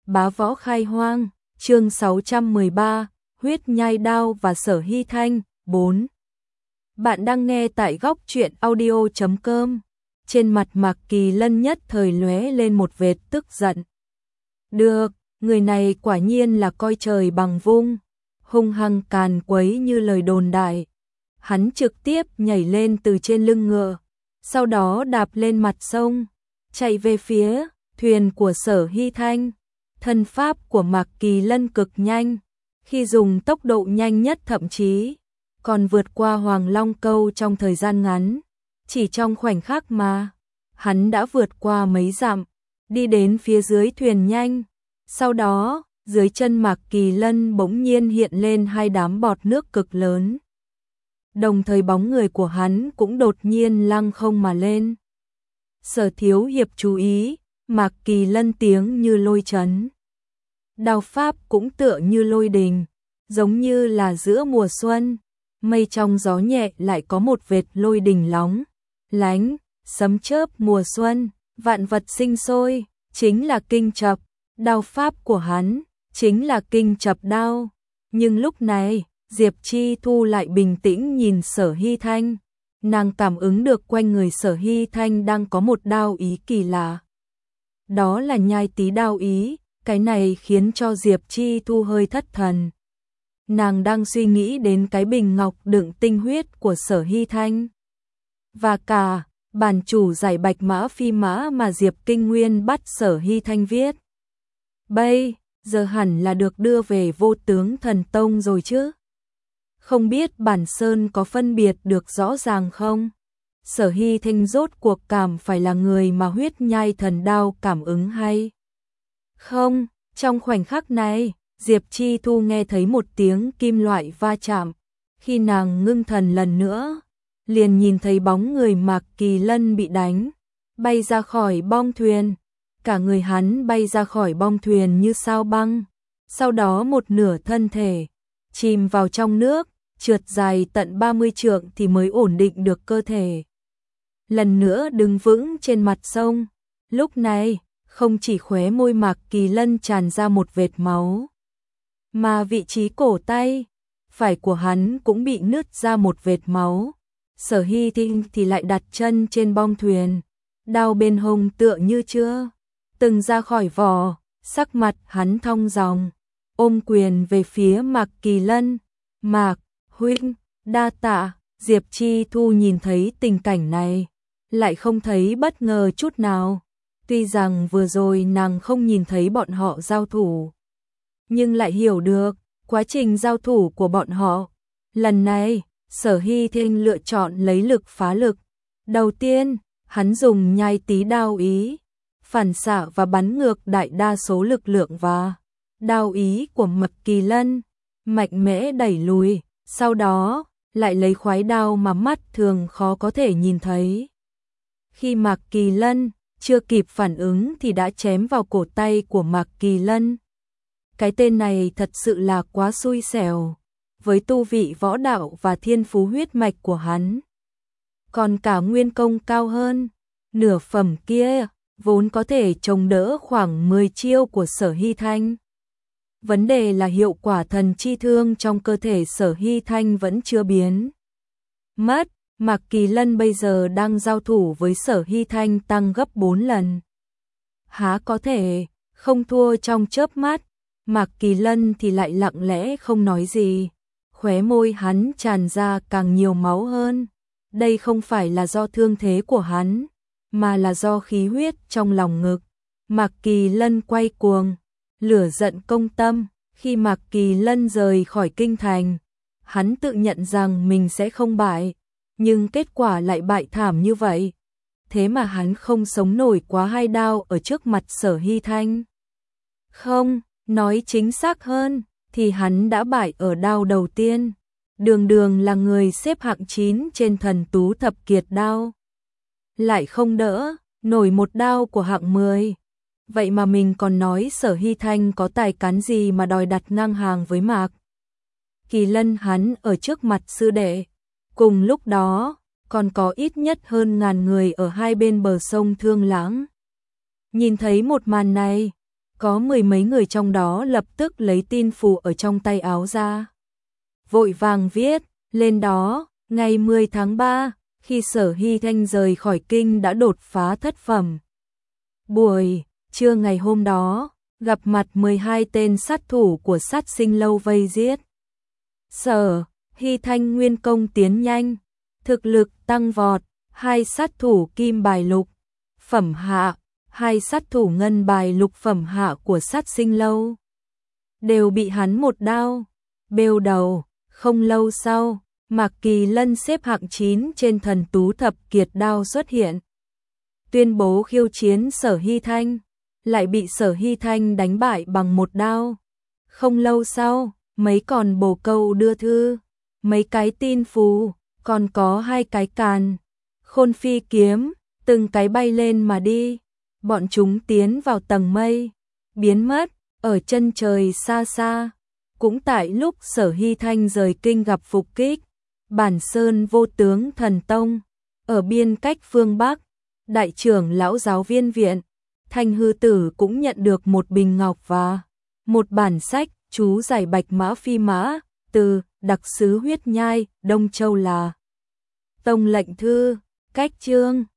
Bá Võ Khai Hoang, chương 613, Huyết Nhai Đao và Sở Hy Thanh, 4. Bạn đang nghe tại góc truyện audio.com. Trên mặt Mạc Kỳ Lân nhất thời lóe lên một vệt tức giận. Được, người này quả nhiên là coi trời bằng vung, hung hăng càn quấy như lời đồn đại. Hắn trực tiếp nhảy lên từ trên lưng ngựa, sau đó đạp lên mặt sông, chạy về phía thuyền của Sở Hy Thanh. Thân pháp của Mạc Kỳ Lân cực nhanh, khi dùng tốc độ nhanh nhất thậm chí còn vượt qua Hoàng Long Câu trong thời gian ngắn. Chỉ trong khoảnh khắc mà, hắn đã vượt qua mấy dặm, đi đến phía dưới thuyền nhanh. Sau đó, dưới chân Mạc Kỳ Lân bỗng nhiên hiện lên hai đám bọt nước cực lớn. Đồng thời bóng người của hắn cũng đột nhiên lăng không mà lên. Sở thiếu hiệp chú ý, Mạc Kỳ Lân tiếng như lôi chấn. Đao pháp cũng tựa như lôi đình, giống như là giữa mùa xuân, mây trong gió nhẹ lại có một vệt lôi đình lóng lánh, sấm chớp mùa xuân, vạn vật sinh sôi, chính là kinh chập. Đao pháp của hắn chính là kinh chập đao. Nhưng lúc này, Diệp Chi Thu lại bình tĩnh nhìn Sở Hy Thanh. Nàng cảm ứng được quanh người Sở Hy Thanh đang có một đao ý kỳ lạ. Đó là nhai tí đao ý, cái này khiến cho Diệp Chi Thu hơi thất thần. Nàng đang suy nghĩ đến cái bình ngọc đựng tinh huyết của Sở Hy Thanh. Và cả bản chủ giải bạch mã phi mã mà Diệp Kinh Nguyên bắt Sở Hy Thanh viết. Bây giờ hẳn là được đưa về Vô Tướng Thần Tông rồi chứ. Không biết bản sơn có phân biệt được rõ ràng không? Sở Hy Thanh rốt cuộc cảm phải là người mà huyết nhai thần đao cảm ứng hay không? Trong khoảnh khắc này, Diệp Chi Thu nghe thấy một tiếng kim loại va chạm. Khi nàng ngưng thần lần nữa, liền nhìn thấy bóng người Mạc Kỳ Lân bị đánh, bay ra khỏi bong thuyền. Cả người hắn bay ra khỏi bong thuyền như sao băng. Sau đó một nửa thân thể chìm vào trong nước, trượt dài tận 30 trượng thì mới ổn định được cơ thể. Lần nữa đứng vững trên mặt sông. Lúc này, không chỉ khóe môi Mạc Kỳ Lân tràn ra một vệt máu, mà vị trí cổ tay phải của hắn cũng bị nứt ra một vệt máu. Sở Hy Thanh thì lại đặt chân trên bong thuyền, đao bên hông tựa như chưa từng ra khỏi vỏ, sắc mặt hắn thong dong, ôm quyền về phía Mạc Kỳ Lân. Mạc huynh, đa tạ. Diệp Chi Thu nhìn thấy tình cảnh này, lại không thấy bất ngờ chút nào. Tuy rằng vừa rồi nàng không nhìn thấy bọn họ giao thủ, nhưng lại hiểu được quá trình giao thủ của bọn họ. Lần này, Sở Hy Thanh lựa chọn lấy lực phá lực. Đầu tiên, hắn dùng nhai tí đao ý, phản xạ và bắn ngược đại đa số lực lượng và đao ý của Mạc Kỳ Lân, mạnh mẽ đẩy lùi. Sau đó, lại lấy khoái đao mà mắt thường khó có thể nhìn thấy. Khi Mạc Kỳ Lân chưa kịp phản ứng thì đã chém vào cổ tay của Mạc Kỳ Lân. Cái tên này thật sự là quá xui xẻo. Với tu vị võ đạo và thiên phú huyết mạch của hắn, còn cả nguyên công cao hơn, nửa phẩm kia vốn có thể chống đỡ khoảng 10 chiêu của Sở Hy Thanh. Vấn đề là hiệu quả thần chi thương trong cơ thể Sở Hy Thanh vẫn chưa biến mất. Mạc Kỳ Lân bây giờ đang giao thủ với Sở Hy Thanh tăng gấp 4 lần. Há có thể không thua trong chớp mắt. Mạc Kỳ Lân thì lại lặng lẽ không nói gì. Khóe môi hắn tràn ra càng nhiều máu hơn. Đây không phải là do thương thế của hắn, mà là do khí huyết trong lòng ngực. Mạc Kỳ Lân quay cuồng, lửa giận công tâm. Khi Mạc Kỳ Lân rời khỏi kinh thành, hắn tự nhận rằng mình sẽ không bại, nhưng kết quả lại bại thảm như vậy. Thế mà hắn không sống nổi quá hai đao ở trước mặt Sở Hy Thanh. Không, nói chính xác hơn, thì hắn đã bại ở đao đầu tiên. Đường đường là người xếp hạng 9 trên thần tú thập kiệt đao, lại không đỡ nổi một đao của hạng 10. Vậy mà mình còn nói Sở Hy Thanh có tài cán gì mà đòi đặt ngang hàng với Mạc Kỳ Lân hắn ở trước mặt sư đệ. Cùng lúc đó, còn có ít nhất hơn ngàn người ở hai bên bờ sông Thương Lãng. Nhìn thấy một màn này, có mười mấy người trong đó lập tức lấy tin phù ở trong tay áo ra. Vội vàng viết, lên đó, ngày 10 tháng 3, khi Sở Hy Thanh rời khỏi kinh đã đột phá thất phẩm. Buổi trưa ngày hôm đó, gặp mặt 12 tên sát thủ của Sát Sinh Lâu vây giết. Sở Hy Thanh nguyên công tiến nhanh, thực lực tăng vọt, 2 sát thủ kim bài lục phẩm hạ, 2 sát thủ ngân bài lục phẩm hạ của Sát Sinh Lâu đều bị hắn một đao bêu đầu. Không lâu sau, Mạc Kỳ Lân xếp hạng 9 trên thần tú thập kiệt đao xuất hiện, tuyên bố khiêu chiến Sở Hy Thanh, lại bị Sở Hy Thanh đánh bại bằng một đao. Không lâu sau, mấy còn bồ câu đưa thư, mấy cái tin phù, còn có 2 cái càn khôn phi kiếm, từng cái bay lên mà đi. Bọn chúng tiến vào tầng mây, biến mất ở chân trời xa xa. Cũng tại lúc Sở Hy Thanh rời kinh gặp phục kích Bản Sơn Vô Tướng Thần Tông ở biên cách phương Bắc, đại trưởng lão giáo viên viện Thanh Hư Tử cũng nhận được một bình ngọc và một bản sách chú giải Bạch Mã Phi Mã từ đặc sứ Huyết Nhai Đông Châu là tông lệnh thư. Cách chương